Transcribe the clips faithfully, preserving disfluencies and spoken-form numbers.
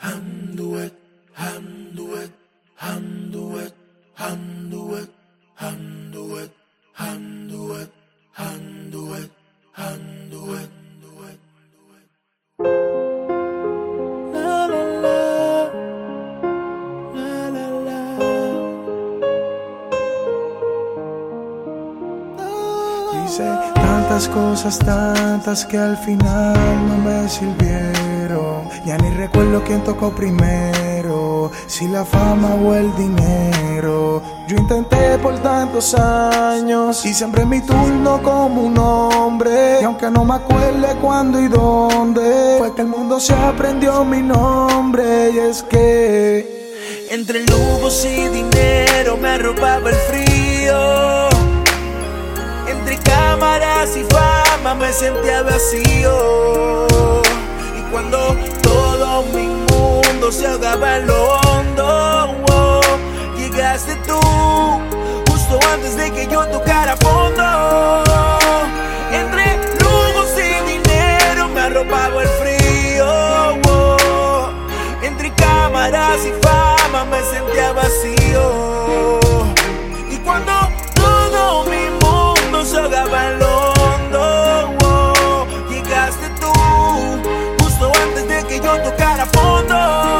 Hamduet, Hamduet, Hamduet, Hamduet, Hamduet, Hamduet, Hamduet, Hamduet. La la la, la la la. Hice tantas cosas, tantas que al final no me sirvieron. Ya ni recuerdo quién tocó primero, si la fama o el dinero. Yo intenté por tantos años y siempre mi turno como un hombre. Y aunque no me acuerde cuándo y dónde, fue que el mundo se aprendió mi nombre. Y es que entre lujos y dinero me arropaba el frío. Entre cámaras y fama me sentía vacío. Y cuando todo mi mundo se ahogaba en lo hondo, oh, llegaste tú, justo antes de que yo tocara fondo. Entre lujos y dinero me arropaba el frío, oh, entre cámaras y fama me sentía vacío. Y cuando todo mi mundo se ahogaba en lo hondo, oh, llegaste tú, justo antes de que yo tocara fondo.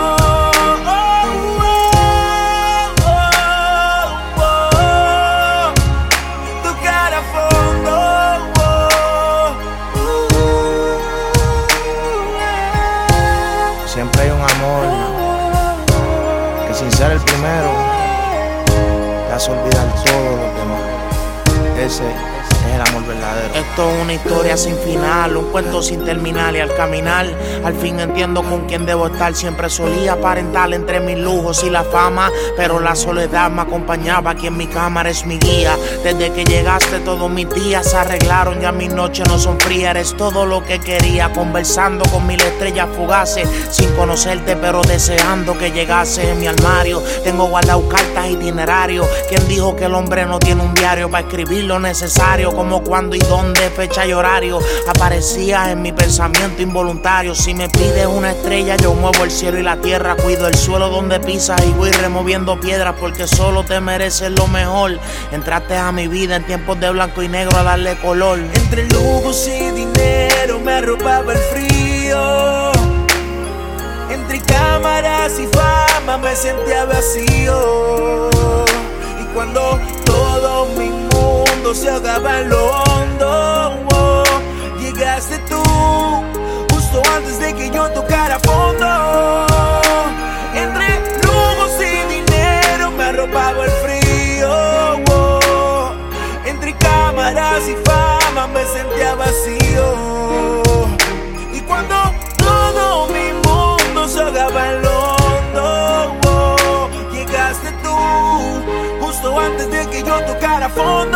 Siempre hay un amor que sin ser el primero te hace olvidar todo lo demás. Ese es el amor verdadero. Esto es una historia sin final, un cuento sin terminar. Y al caminar, al fin entiendo con quién debo estar. Siempre solía aparentar entre mis lujos y la fama, pero la soledad me acompañaba. Aquí en mi cámara es mi guía. Desde que llegaste todos mis días se arreglaron, ya mis noches no son frías. Eres todo lo que quería, conversando con mil estrellas fugaces, sin conocerte pero deseando que llegase. En mi armario tengo guardado cartas, itinerarios. ¿Quién dijo que el hombre no tiene un diario para escribir lo necesario? Como cuándo y dónde, fecha y horario. Aparecías en mi pensamiento involuntario. Si me pides una estrella, yo muevo el cielo y la tierra. Cuido el suelo donde pisas y voy removiendo piedras, porque solo te mereces lo mejor. Entraste a mi vida en tiempos de blanco y negro a darle color. Entre lujos y dinero me arropaba el frío. Entre cámaras y fama me sentía vacío. Y cuando todo mi mundo se ahogaba en lo hondo, oh, llegaste tú, justo antes de que yo tocara fondo. Entre lujos y dinero me arropaba el frío, oh, entre cámaras y fama me sentía vacío. Y cuando todo mi mundo se ahogaba en lo hondo, oh, llegaste tú, justo antes de que yo tocara fondo.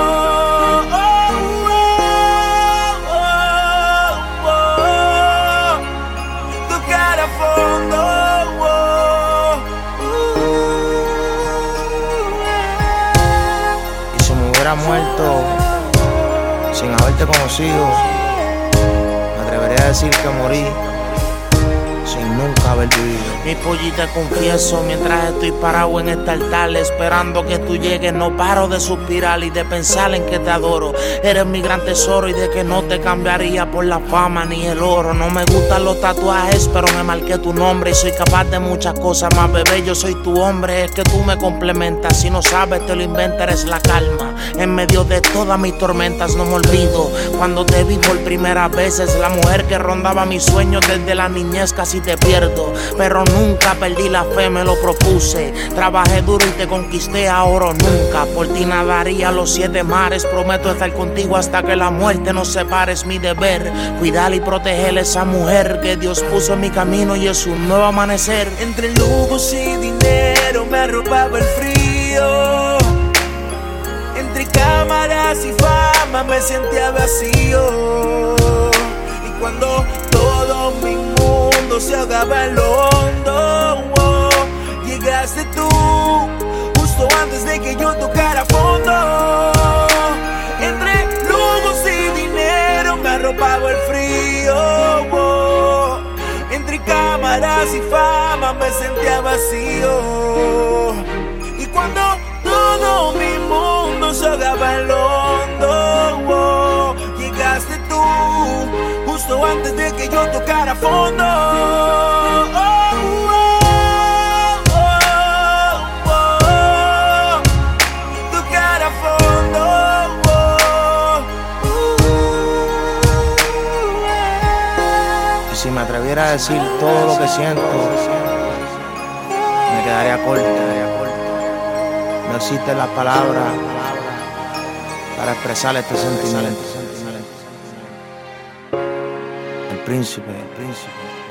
Muerto sin haberte conocido, me atrevería a decir que morí sin nunca haber vivido. Mi pollita, confieso, mientras estoy parado en este altar esperando que tú llegues, no paro de suspirar y de pensar en que te adoro. Eres mi gran tesoro y de que no te cambiaría por la fama ni el oro. No me gustan los tatuajes, pero me marqué tu nombre y soy capaz de muchas cosas más, bebé, yo soy tu hombre. Es que tú me complementas, si no sabes te lo inventas, eres la calma en medio de todas mis tormentas. No me olvido cuando te vi por primera vez, es la mujer que rondaba mis sueños desde la niñez. Casi te pierdo, pero nunca perdí la fe, me lo propuse. Trabajé duro y te conquisté, ahora o nunca. Por ti nadaría los siete mares, prometo estar contigo hasta que la muerte nos separe. Es mi deber cuidar y proteger a esa mujer que Dios puso en mi camino y es un nuevo amanecer. Entre lujos y dinero me arropaba el frío. Entre cámaras y fama me sentía vacío. Y cuando todo mi mundo se ahogaba en lo hondo, oh, llegaste tú, justo antes de que yo tocara fondo. Entre lujos y dinero me arropaba el frío, oh, entre cámaras gracia y fama me sentía vacío. Y cuando todo mi mundo se ahogaba en lo hondo, oh, llegaste tú, justo antes de que yo tocara fondo. Oh, oh, oh, oh, tocar a fondo. Si me atreviera a decir todo lo que siento, me quedaría corto. No existen las palabras para expresar este sentimiento. El príncipe, el príncipe.